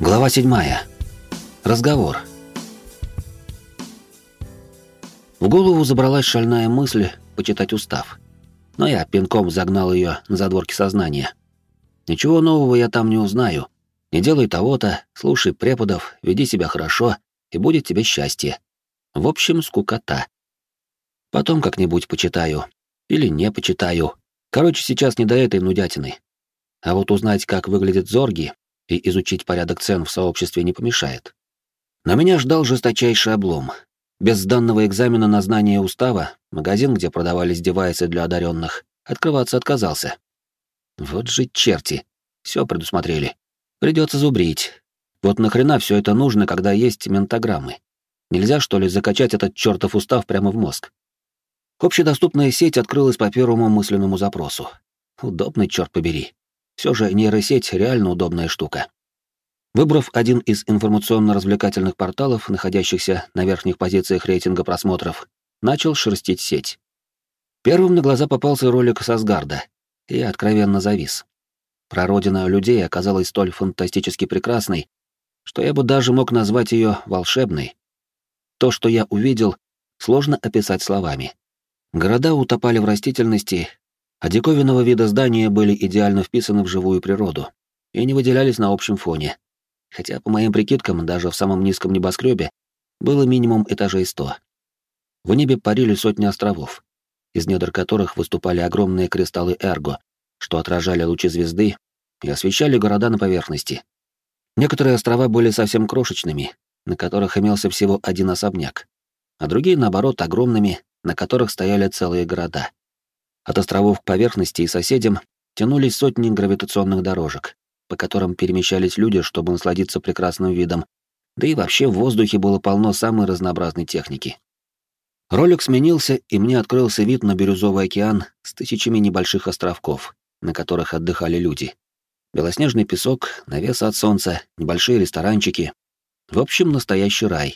Глава 7. Разговор. В голову забралась шальная мысль почитать устав. Но я пинком загнал ее на задворки сознания. Ничего нового я там не узнаю. Не делай того-то, слушай преподов, веди себя хорошо, и будет тебе счастье. В общем, скукота. Потом как-нибудь почитаю. Или не почитаю. Короче, сейчас не до этой нудятины. А вот узнать, как выглядят зорги, и изучить порядок цен в сообществе не помешает. Но меня ждал жесточайший облом. Без данного экзамена на знание устава магазин, где продавались девайсы для одаренных, открываться отказался. Вот же черти, все предусмотрели. Придется зубрить. Вот нахрена все это нужно, когда есть ментограммы? Нельзя, что ли, закачать этот чертов устав прямо в мозг? Общедоступная сеть открылась по первому мысленному запросу. Удобный, черт побери. Все же нейросеть реально удобная штука. Выбрав один из информационно-развлекательных порталов, находящихся на верхних позициях рейтинга просмотров, начал шерстить сеть. Первым на глаза попался ролик с Асгарда, и я откровенно завис. Прародина людей оказалась столь фантастически прекрасной, что я бы даже мог назвать ее волшебной. То, что я увидел, сложно описать словами. Города утопали в растительности, а диковинного вида здания были идеально вписаны в живую природу и не выделялись на общем фоне. Хотя, по моим прикидкам, даже в самом низком небоскребе было минимум этажей 100. В небе парили сотни островов, из недр которых выступали огромные кристаллы Эрго, что отражали лучи звезды и освещали города на поверхности. Некоторые острова были совсем крошечными, на которых имелся всего один особняк, а другие, наоборот, огромными, на которых стояли целые города. От островов к поверхности и соседям тянулись сотни гравитационных дорожек, по которым перемещались люди, чтобы насладиться прекрасным видом, да и вообще в воздухе было полно самой разнообразной техники. Ролик сменился, и мне открылся вид на бирюзовый океан с тысячами небольших островков, на которых отдыхали люди. Белоснежный песок, навес от солнца, небольшие ресторанчики. В общем, настоящий рай.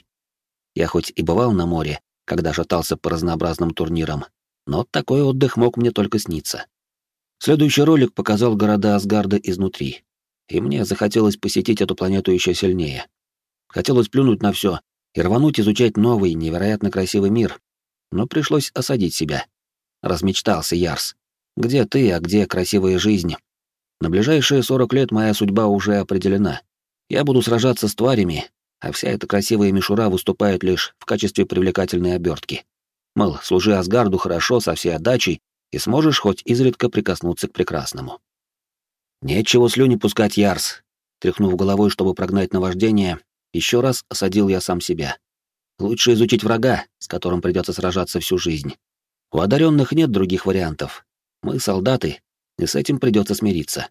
Я хоть и бывал на море, когда шатался по разнообразным турнирам, но такой отдых мог мне только сниться. Следующий ролик показал города Асгарда изнутри, и мне захотелось посетить эту планету еще сильнее. Хотелось плюнуть на все и рвануть изучать новый, невероятно красивый мир, но пришлось осадить себя. Размечтался Ярс. Где ты, а где красивая жизнь? На ближайшие 40 лет моя судьба уже определена. Я буду сражаться с тварями, а вся эта красивая мишура выступает лишь в качестве привлекательной обертки. Мол, служи Асгарду хорошо, со всей отдачей, и сможешь хоть изредка прикоснуться к прекрасному. Нечего слюни пускать, Ярс. Тряхнув головой, чтобы прогнать наваждение, еще раз осадил я сам себя. Лучше изучить врага, с которым придется сражаться всю жизнь. У одаренных нет других вариантов. Мы солдаты, и с этим придется смириться.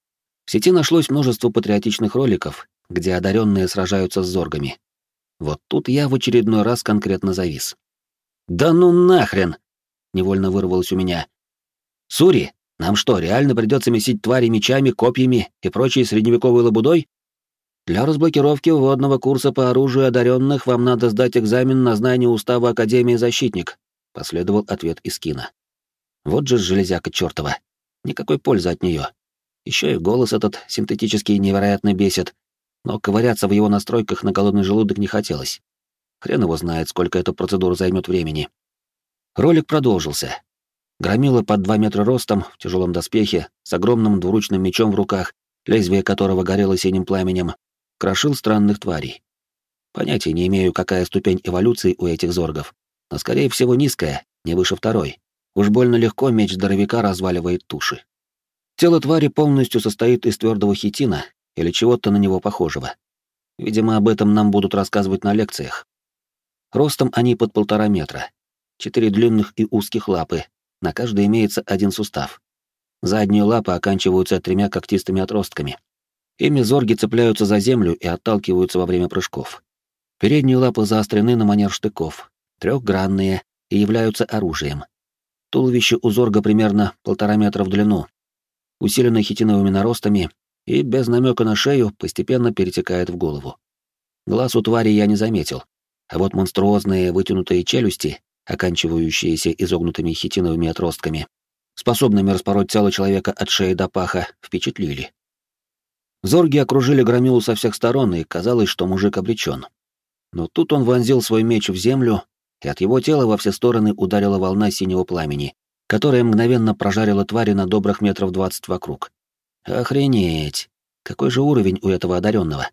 В сети нашлось множество патриотичных роликов, где одаренные сражаются с зоргами. Вот тут я в очередной раз конкретно завис. «Да ну нахрен!» — невольно вырвалось у меня. «Сури, нам что, реально придется месить твари мечами, копьями и прочей средневековой лабудой? Для разблокировки вводного курса по оружию одаренных вам надо сдать экзамен на знание устава Академии Защитник», — последовал ответ из кино. Вот же железяка чертова. Никакой пользы от нее. Еще и голос этот синтетический невероятно бесит, но ковыряться в его настройках на голодный желудок не хотелось. Хрен его знает, сколько эта процедура займет времени. Ролик продолжился. Громила под 2 метра ростом, в тяжелом доспехе, с огромным двуручным мечом в руках, лезвие которого горело синим пламенем, крошил странных тварей. Понятия не имею, какая ступень эволюции у этих зоргов, но, скорее всего, низкая, не выше второй. Уж больно легко меч здоровяка разваливает туши. Тело твари полностью состоит из твердого хитина или чего-то на него похожего. Видимо, об этом нам будут рассказывать на лекциях. Ростом они под 1,5 метра. 4 длинных и узких лапы, на каждой имеется один сустав. Задние лапы оканчиваются 3 когтистыми отростками. Ими зорги цепляются за землю и отталкиваются во время прыжков. Передние лапы заострены на манер штыков, 3-гранные и являются оружием. Туловище у зорга примерно 1,5 метра в длину, усилено хитиновыми наростами и без намека на шею постепенно перетекает в голову. Глаз у твари я не заметил, а вот монструозные вытянутые челюсти, оканчивающиеся изогнутыми хитиновыми отростками, способными распороть тело человека от шеи до паха, впечатлили. Зорги окружили Громилу со всех сторон, и казалось, что мужик обречен. Но тут он вонзил свой меч в землю, и от его тела во все стороны ударила волна синего пламени, которая мгновенно прожарила твари на добрых метров 20 вокруг. Охренеть! Какой же уровень у этого одаренного?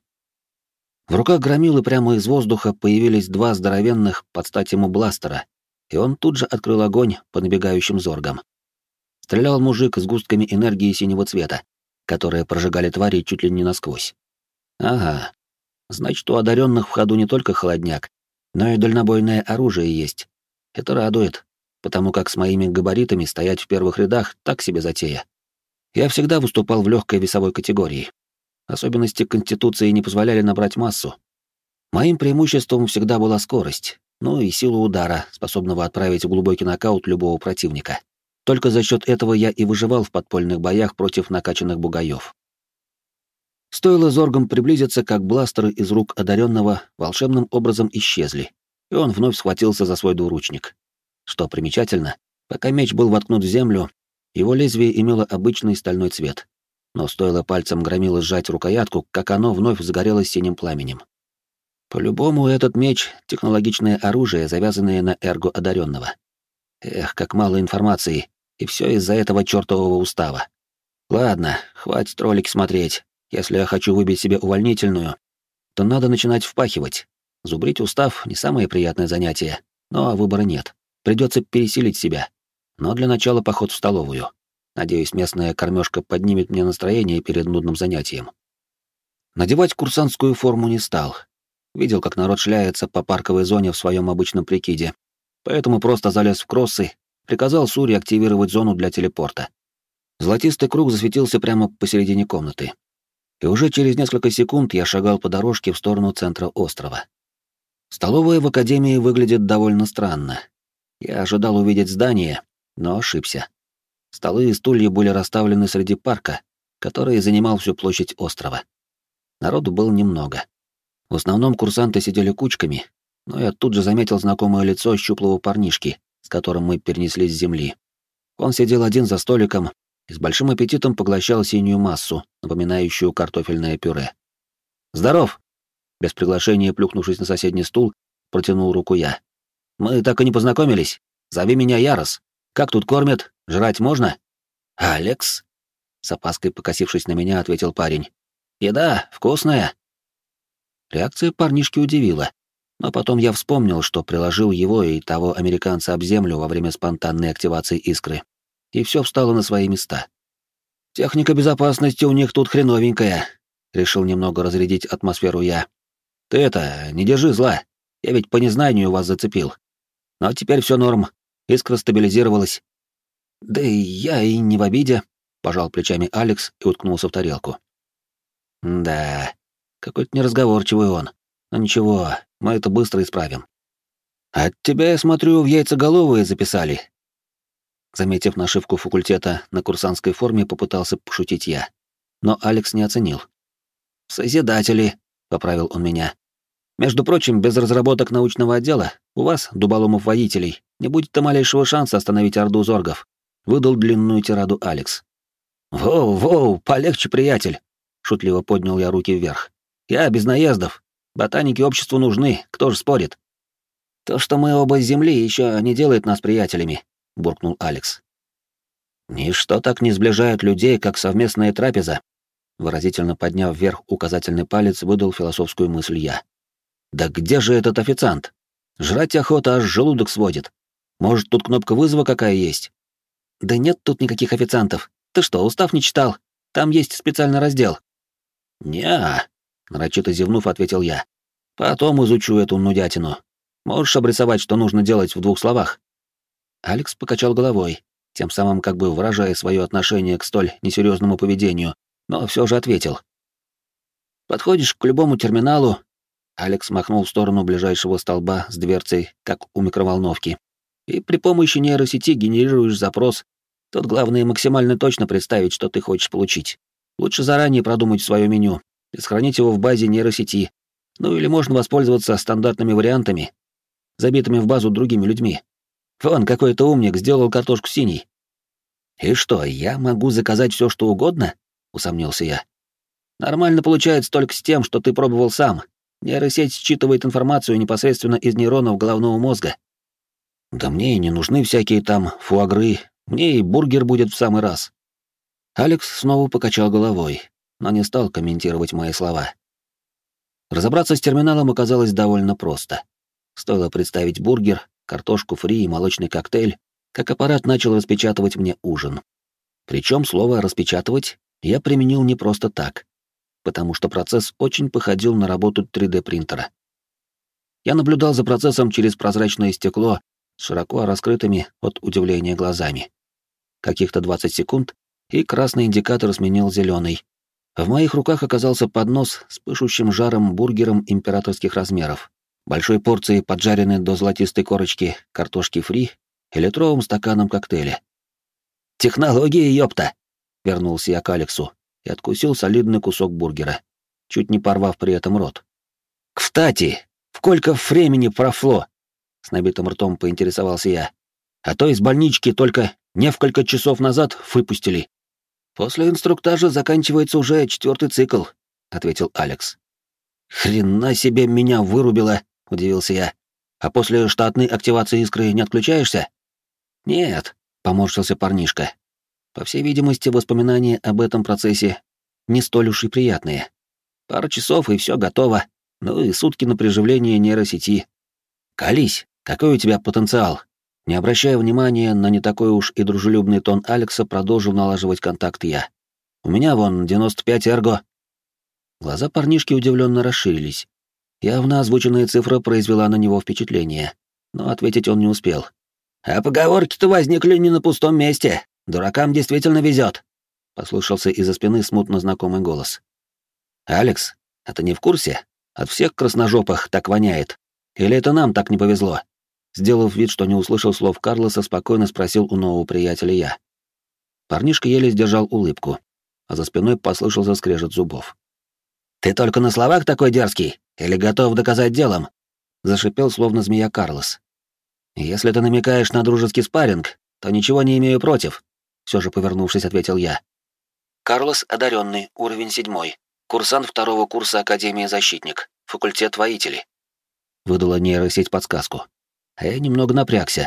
В руках Громилы прямо из воздуха появились два здоровенных под стать ему бластера, и он тут же открыл огонь по набегающим зоргам. Стрелял мужик с густками энергии синего цвета, которые прожигали твари чуть ли не насквозь. Ага, значит, у одаренных в ходу не только холодняк, но и дальнобойное оружие есть. Это радует, потому как с моими габаритами стоять в первых рядах так себе затея. Я всегда выступал в легкой весовой категории. Особенности конституции не позволяли набрать массу. Моим преимуществом всегда была скорость, ну и сила удара, способного отправить в глубокий нокаут любого противника. Только за счет этого я и выживал в подпольных боях против накачанных бугаев. Стоило зоргам приблизиться, как бластеры из рук одаренного волшебным образом исчезли, и он вновь схватился за свой двуручник. Что примечательно, пока меч был воткнут в землю, его лезвие имело обычный стальной цвет, но стоило пальцем Громилы сжать рукоятку, как оно вновь загорелось синим пламенем. По-любому этот меч — технологичное оружие, завязанное на эрго одаренного. Эх, как мало информации, и все из-за этого чертового устава. Ладно, хватит ролики смотреть. Если я хочу выбить себе увольнительную, то надо начинать впахивать. Зубрить устав — не самое приятное занятие, но выбора нет. Придется пересилить себя. Но для начала поход в столовую. Надеюсь, местная кормежка поднимет мне настроение перед нудным занятием. Надевать курсантскую форму не стал. Видел, как народ шляется по парковой зоне в своем обычном прикиде, поэтому просто залез в кроссы, приказал Сури активировать зону для телепорта. Золотистый круг засветился прямо посередине комнаты. И уже через несколько секунд я шагал по дорожке в сторону центра острова. Столовая в академии выглядит довольно странно. Я ожидал увидеть здание, но ошибся. Столы и стулья были расставлены среди парка, который занимал всю площадь острова. Народу было немного. В основном курсанты сидели кучками, но я тут же заметил знакомое лицо щуплого парнишки, с которым мы перенеслись с земли. Он сидел один за столиком и с большим аппетитом поглощал синюю массу, напоминающую картофельное пюре. «Здоров!» Без приглашения, плюхнувшись на соседний стул, протянул руку я. «Мы так и не познакомились. Зови меня Ярос. Как тут кормят? Жрать можно?» «Алекс?» С опаской покосившись на меня, ответил парень. «Еда вкусная». Реакция парнишки удивила, но потом я вспомнил, что приложил его и того американца об землю во время спонтанной активации искры, и все встало на свои места. «Техника безопасности у них тут хреновенькая», — решил немного разрядить атмосферу я. «Ты это, не держи зла, я ведь по незнанию вас зацепил. Но теперь все норм, искра стабилизировалась». «Да и я и не в обиде», — пожал плечами Алекс и уткнулся в тарелку. «Да, какой-то неразговорчивый он. Но ничего, мы это быстро исправим». «От тебя, я смотрю, в яйцеголовые записали». Заметив нашивку факультета на курсантской форме, попытался пошутить я. Но Алекс не оценил. «Созидатели», — поправил он меня. «Между прочим, без разработок научного отдела у вас, дуболомов-водителей, не будет и малейшего шанса остановить орду зоргов», — выдал длинную тираду Алекс. «Воу, полегче, приятель», — шутливо поднял я руки вверх. «Я без наездов. Ботаники обществу нужны, кто же спорит?» «То, что мы оба с земли, еще не делает нас приятелями», — буркнул Алекс. «Ничто так не сближает людей, как совместная трапеза», — выразительно подняв вверх указательный палец, выдал философскую мысль я. «Да где же этот официант? Жрать охота аж желудок сводит. Может, тут кнопка вызова какая есть?» «Да нет тут никаких официантов. Ты что, устав не читал? Там есть специальный раздел». «Не-а», — нарочито зевнув, ответил я. «Потом изучу эту нудятину. Можешь обрисовать, что нужно делать в 2 словах?» Алекс покачал головой, тем самым как бы выражая свое отношение к столь несерьезному поведению, но все же ответил. «Подходишь к любому терминалу». Алекс махнул в сторону ближайшего столба с дверцей, как у микроволновки, и при помощи нейросети генерируешь запрос. Тут главное максимально точно представить, что ты хочешь получить. Лучше заранее продумать свое меню и сохранить его в базе нейросети. Ну или можно воспользоваться стандартными вариантами, забитыми в базу другими людьми. Вон, какой-то умник сделал картошку синей. «И что, я могу заказать все, что угодно?» — усомнился я. Нормально получается только с тем, что ты пробовал сам. Нейросеть считывает информацию непосредственно из нейронов головного мозга. Да мне и не нужны всякие там фуагры, мне и бургер будет в самый раз. Алекс снова покачал головой, но не стал комментировать мои слова. Разобраться с терминалом оказалось довольно просто. Стоило представить бургер, картошку фри и молочный коктейль, как аппарат начал распечатывать мне ужин. Причем слово «распечатывать» я применил не просто так, потому что процесс очень походил на работу 3D-принтера. Я наблюдал за процессом через прозрачное стекло с широко раскрытыми от удивления глазами. Каких-то 20 секунд, и красный индикатор сменил зеленый. В моих руках оказался поднос с пышущим жаром бургером императорских размеров, большой порцией поджаренной до золотистой корочки картошки фри и литровым стаканом коктейля. «Технологии, ёпта!» — вернулся я к Алексу и откусил солидный кусок бургера, чуть не порвав при этом рот. «Кстати, сколько времени прошло?» — с набитым ртом поинтересовался я. «А то из больнички только несколько часов назад выпустили». «После инструктажа заканчивается уже 4-й цикл», — ответил Алекс. «Хрена себе меня вырубило», — удивился я. «А после штатной активации искры не отключаешься?» «Нет», — поморщился парнишка. По всей видимости, воспоминания об этом процессе не столь уж и приятные. Пара часов, и все готово. Ну и сутки на приживление нейросети. «Колись, какой у тебя потенциал?» Не обращая внимания на не такой уж и дружелюбный тон Алекса, продолжил налаживать контакт я. «У меня вон 95 эрго». Глаза парнишки удивленно расширились. Явно озвученная цифра произвела на него впечатление, но ответить он не успел. «А поговорки-то возникли не на пустом месте. Дуракам действительно везет», — послышался из-за спины смутно знакомый голос. «Алекс, а ты не в курсе? От всех красножопых так воняет. Или это нам так не повезло?» Сделав вид, что не услышал слов Карлоса, спокойно спросил у нового приятеля я. Парнишка еле сдержал улыбку, а за спиной послышался скрежет зубов. «Ты только на словах такой дерзкий? Или готов доказать делом?» — зашипел, словно змея Карлос. «Если ты намекаешь на дружеский спарринг, то ничего не имею против», — все же повернувшись, ответил я. Карлос одаренный, уровень 7, курсант 2-го курса Академии Защитник, факультет воители. Выдала нейросеть подсказку. А я немного напрягся.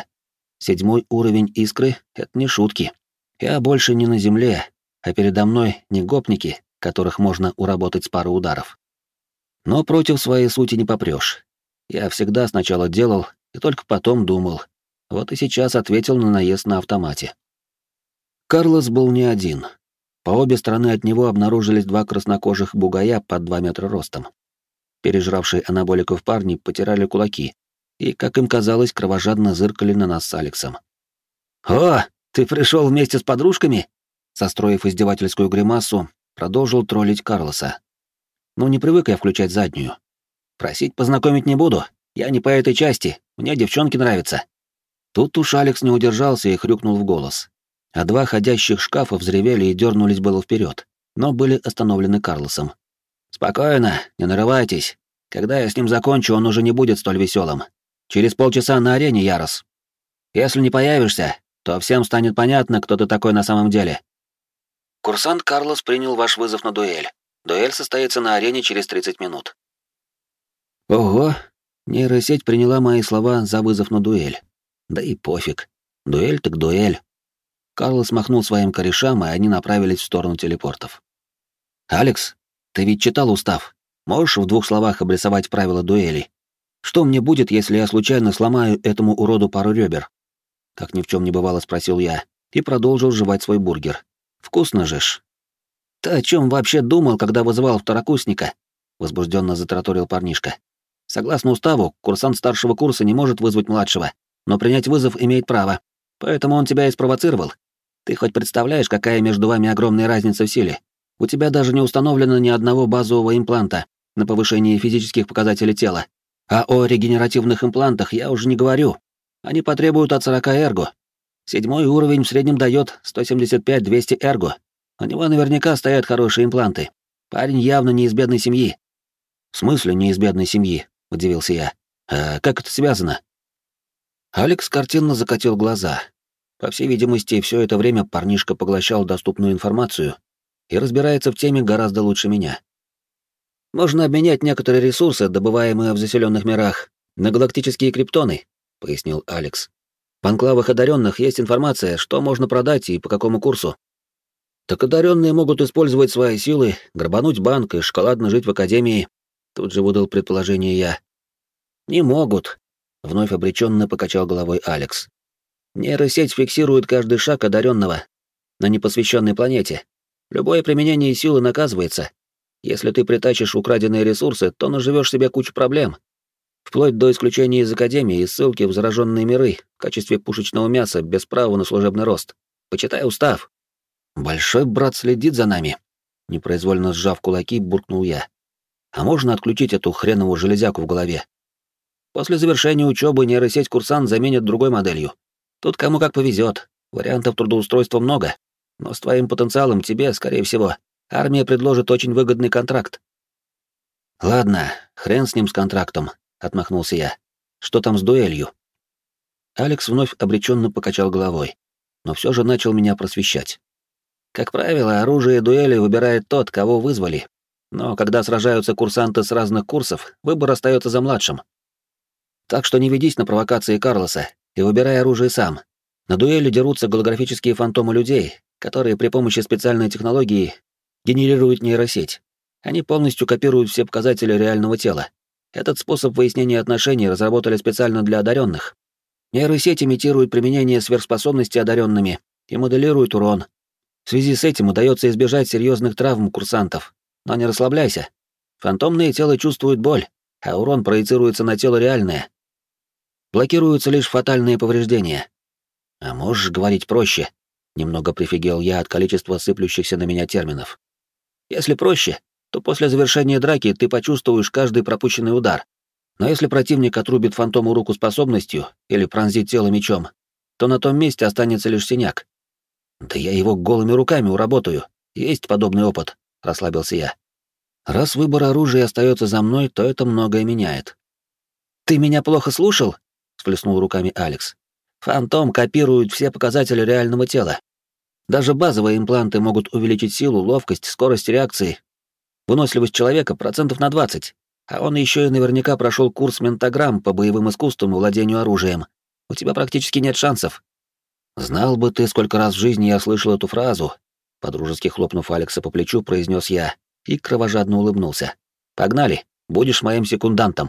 7-й уровень искры — это не шутки. Я больше не на земле, а передо мной не гопники, которых можно уработать с пары ударов. Но против своей сути не попрёшь. Я всегда сначала делал и только потом думал. Вот и сейчас ответил на наезд на автомате. Карлос был не один. По обе стороны от него обнаружились 2 краснокожих бугая под 2 метра ростом. Пережравшие анаболиков парни потирали кулаки и, как им казалось, кровожадно зыркали на нас с Алексом. «О, ты пришел вместе с подружками?» Состроив издевательскую гримасу, продолжил троллить Карлоса. «Ну, не привык я включать заднюю. Просить познакомить не буду, я не по этой части, мне девчонки нравятся». Тут уж Алекс не удержался и хрюкнул в голос. А 2 ходящих шкафа взревели и дернулись было вперед, но были остановлены Карлосом. «Спокойно, не нарывайтесь. Когда я с ним закончу, он уже не будет столь веселым. Через полчаса на арене, Ярос. Если не появишься, то всем станет понятно, кто ты такой на самом деле». Курсант Карлос принял ваш вызов на дуэль. Дуэль состоится на арене через 30 минут. Ого, нейросеть приняла мои слова за вызов на дуэль. Да и пофиг. Дуэль так дуэль. Карлос махнул своим корешам, и они направились в сторону телепортов. «Алекс, ты ведь читал устав. Можешь в 2 словах обрисовать правила дуэли? Что мне будет, если я случайно сломаю этому уроду пару ребер?» Как ни в чем не бывало, спросил я и продолжил жевать свой бургер. «Вкусно же ж». «Ты о чем вообще думал, когда вызывал второкурсника?» Возбужденно затараторил парнишка. «Согласно уставу, курсант старшего курса не может вызвать младшего, но принять вызов имеет право. Поэтому он тебя и спровоцировал. Ты хоть представляешь, какая между вами огромная разница в силе? У тебя даже не установлено ни одного базового импланта на повышение физических показателей тела. А о регенеративных имплантах я уже не говорю. Они потребуют от 40 эрго. 7-й уровень в среднем дает 175-200 эрго. У него наверняка стоят хорошие импланты. Парень явно не из бедной семьи». «В смысле не из бедной семьи?» — удивился я. «А как это связано?» Алекс картинно закатил глаза. По всей видимости, все это время парнишка поглощал доступную информацию и разбирается в теме гораздо лучше меня. Можно обменять некоторые ресурсы, добываемые в заселенных мирах, на галактические криптоны, пояснил Алекс. В анклавах одаренных есть информация, что можно продать и по какому курсу. Так одаренные могут использовать свои силы, грабануть банк и шоколадно жить в академии. Тут же выдал предположение я. Не могут, вновь обреченно покачал головой Алекс. Нейросеть фиксирует каждый шаг одаренного на непосвященной планете. Любое применение силы наказывается. Если ты притащишь украденные ресурсы, то наживешь себе кучу проблем. Вплоть до исключения из Академии и ссылки в зараженные миры в качестве пушечного мяса без права на служебный рост. Почитай устав. Большой брат следит за нами. Непроизвольно сжав кулаки, буркнул я. А можно отключить эту хреновую железяку в голове? После завершения учебы нейросеть курсант заменит другой моделью. Тут кому как повезет. Вариантов трудоустройства много. Но с твоим потенциалом тебе, скорее всего, армия предложит очень выгодный контракт. Ладно, хрен с ним с контрактом, отмахнулся я. Что там с дуэлью? Алекс вновь обреченно покачал головой, но все же начал меня просвещать. Как правило, оружие дуэли выбирает тот, кого вызвали. Но когда сражаются курсанты с разных курсов, выбор остается за младшим. Так что не ведись на провокации Карлоса и выбирай оружие сам. На дуэли дерутся голографические фантомы людей, которые при помощи специальной технологии генерируют нейросеть. Они полностью копируют все показатели реального тела. Этот способ выяснения отношений разработали специально для одаренных. Нейросеть имитирует применение сверхспособностей одаренными и моделирует урон. В связи с этим удается избежать серьезных травм курсантов. Но не расслабляйся. Фантомное тело чувствует боль, а урон проецируется на тело реальное. Блокируются лишь фатальные повреждения. А можешь говорить проще? Немного прифигел я от количества сыплющихся на меня терминов. Если проще, то после завершения драки ты почувствуешь каждый пропущенный удар. Но если противник отрубит фантому руку способностью или пронзит тело мечом, то на том месте останется лишь синяк. Да я его голыми руками уработаю. Есть подобный опыт, расслабился я. Раз выбор оружия остается за мной, то это многое меняет. Ты меня плохо слушал? Всплеснул руками Алекс. Фантом копирует все показатели реального тела. Даже базовые импланты могут увеличить силу, ловкость, скорость реакции, выносливость человека процентов на 20, а он еще и наверняка прошел курс ментаграмм по боевым искусствам и владению оружием. У тебя практически нет шансов. Знал бы ты, сколько раз в жизни я слышал эту фразу, подружески хлопнув Алекса по плечу, произнес я и кровожадно улыбнулся. Погнали, будешь моим секундантом.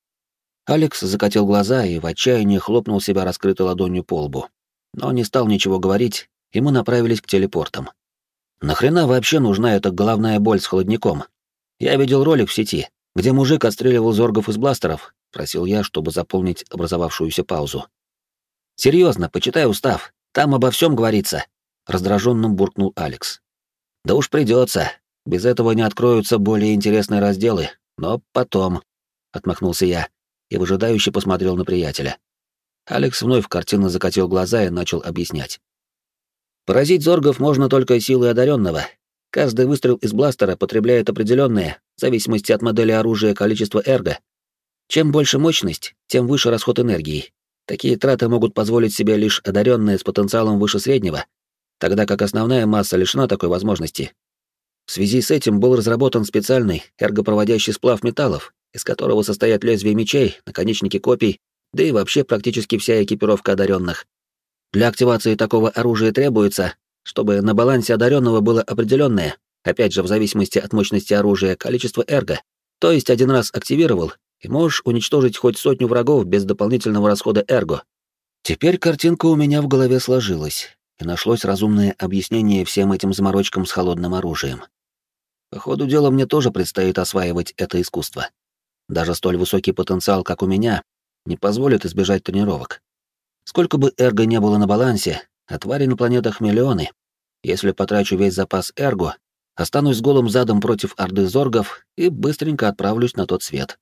Алекс закатил глаза и в отчаянии хлопнул себя раскрытой ладонью по лбу, но не стал ничего говорить, и мы направились к телепортам. Нахрена вообще нужна эта головная боль с холодником? Я видел ролик в сети, где мужик отстреливал зоргов из бластеров, просил я, чтобы заполнить образовавшуюся паузу. Серьезно, почитай устав, там обо всем говорится, раздраженно буркнул Алекс. Да уж придется, без этого не откроются более интересные разделы, но потом, отмахнулся я и выжидающе посмотрел на приятеля. Алекс вновь картинно закатил глаза и начал объяснять. Поразить зоргов можно только силой одаренного. Каждый выстрел из бластера потребляет определенное, в зависимости от модели оружия, количество эрго. Чем больше мощность, тем выше расход энергии. Такие траты могут позволить себе лишь одаренные с потенциалом выше среднего, тогда как основная масса лишена такой возможности. В связи с этим был разработан специальный эргопроводящий сплав металлов, из которого состоят лезвия мечей, наконечники копий, да и вообще практически вся экипировка одаренных. Для активации такого оружия требуется, чтобы на балансе одаренного было определенное, опять же в зависимости от мощности оружия, количество эрго. То есть один раз активировал, и можешь уничтожить хоть 100 врагов без дополнительного расхода эрго. Теперь картинка у меня в голове сложилась, и нашлось разумное объяснение всем этим заморочкам с холодным оружием. По ходу дела мне тоже предстоит осваивать это искусство. Даже столь высокий потенциал, как у меня, не позволит избежать тренировок. Сколько бы эрго не было на балансе, а тварей на планетах миллионы. Если потрачу весь запас эрго, останусь с голым задом против орды зоргов и быстренько отправлюсь на тот свет.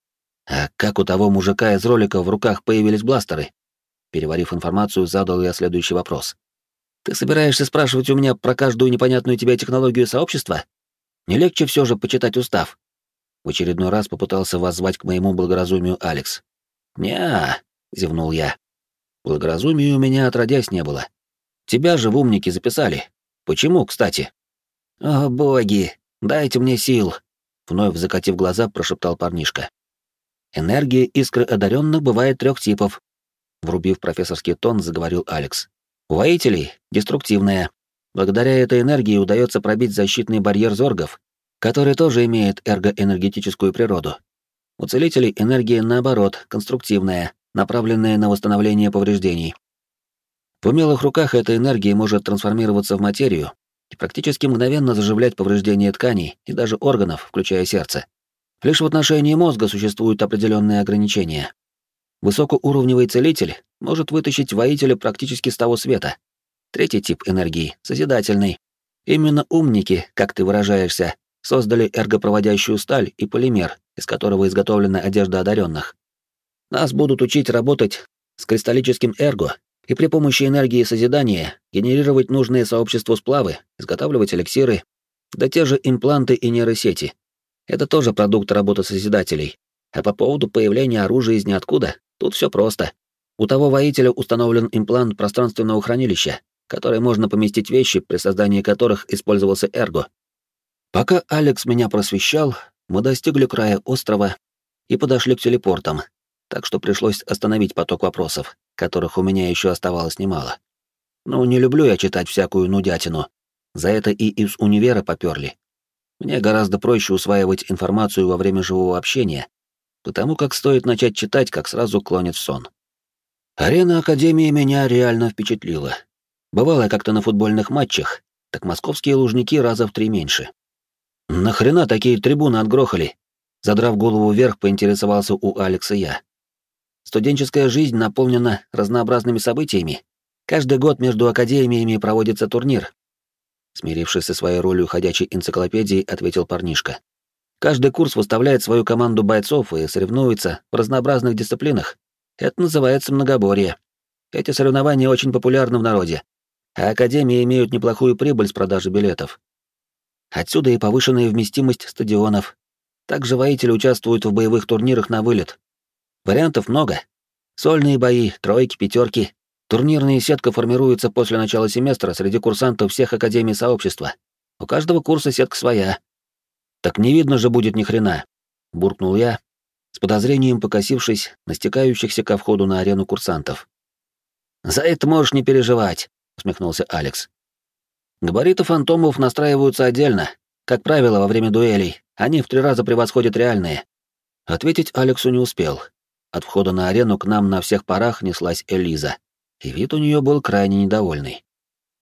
А как у того мужика из ролика в руках появились бластеры? Переварив информацию, задал я следующий вопрос. Ты собираешься спрашивать у меня про каждую непонятную тебе технологию сообщества? Не легче все же почитать устав? В очередной раз попытался воззвать к моему благоразумию Алекс. «Не-а», зевнул я. Благоразумия у меня отродясь не было. Тебя же в умники записали. Почему, кстати? О, боги, дайте мне сил. вновь закатив глаза, прошептал парнишка. Энергия искры одаренных бывает 3 типов. Врубив профессорский тон, заговорил Алекс. У воителей — деструктивная. Благодаря этой энергии удается пробить защитный барьер зоргов, который тоже имеет эргоэнергетическую природу. У целителей энергия, наоборот, конструктивная, направленная на восстановление повреждений. В умелых руках эта энергия может трансформироваться в материю и практически мгновенно заживлять повреждения тканей и даже органов, включая сердце. Лишь в отношении мозга существуют определенные ограничения. Высокоуровневый целитель может вытащить воителя практически с того света. 3 тип энергии — созидательный. Именно умники, как ты выражаешься, создали эргопроводящую сталь и полимер, из которого изготовлена одежда одаренных. Нас будут учить работать с кристаллическим эрго и при помощи энергии созидания генерировать нужные сообществу сплавы, изготавливать эликсиры, да те же импланты и нейросети. Это тоже продукт работы созидателей. А по поводу появления оружия из ниоткуда, тут все просто. У того воителя установлен имплант пространственного хранилища, в который можно поместить вещи, при создании которых использовался эрго. Пока Алекс меня просвещал, мы достигли края острова и подошли к телепортам, так что пришлось остановить поток вопросов, которых у меня еще оставалось немало. Ну, не люблю я читать всякую нудятину. За это и из универа попёрли. Мне гораздо проще усваивать информацию во время живого общения, потому как стоит начать читать, как сразу клонит в сон. Арена Академии меня реально впечатлила. Бывало я как-то на футбольных матчах, так московские лужники раза в 3 меньше. Нахрена такие трибуны отгрохали? Задрав голову вверх, поинтересовался у Алекса я. Студенческая жизнь наполнена разнообразными событиями. Каждый год между академиями проводится турнир. Смирившись со своей ролью ходячей энциклопедии, ответил парнишка. Каждый курс выставляет свою команду бойцов и соревнуется в разнообразных дисциплинах. Это называется многоборье. Эти соревнования очень популярны в народе, а академии имеют неплохую прибыль с продажи билетов. Отсюда и повышенная вместимость стадионов. Также воители участвуют в боевых турнирах на вылет. Вариантов много. Сольные бои, тройки, пятерки. Турнирная сетка формируется после начала семестра среди курсантов всех академий сообщества. У каждого курса сетка своя. Так не видно же будет ни хрена, буркнул я, с подозрением покосившись на стекающихся ко входу на арену курсантов. За это можешь не переживать, усмехнулся Алекс. Габариты фантомов настраиваются отдельно. Как правило, во время дуэлей они в 3 раза превосходят реальные. Ответить Алексу не успел. От входа на арену к нам на всех парах неслась Элиза, и вид у нее был крайне недовольный.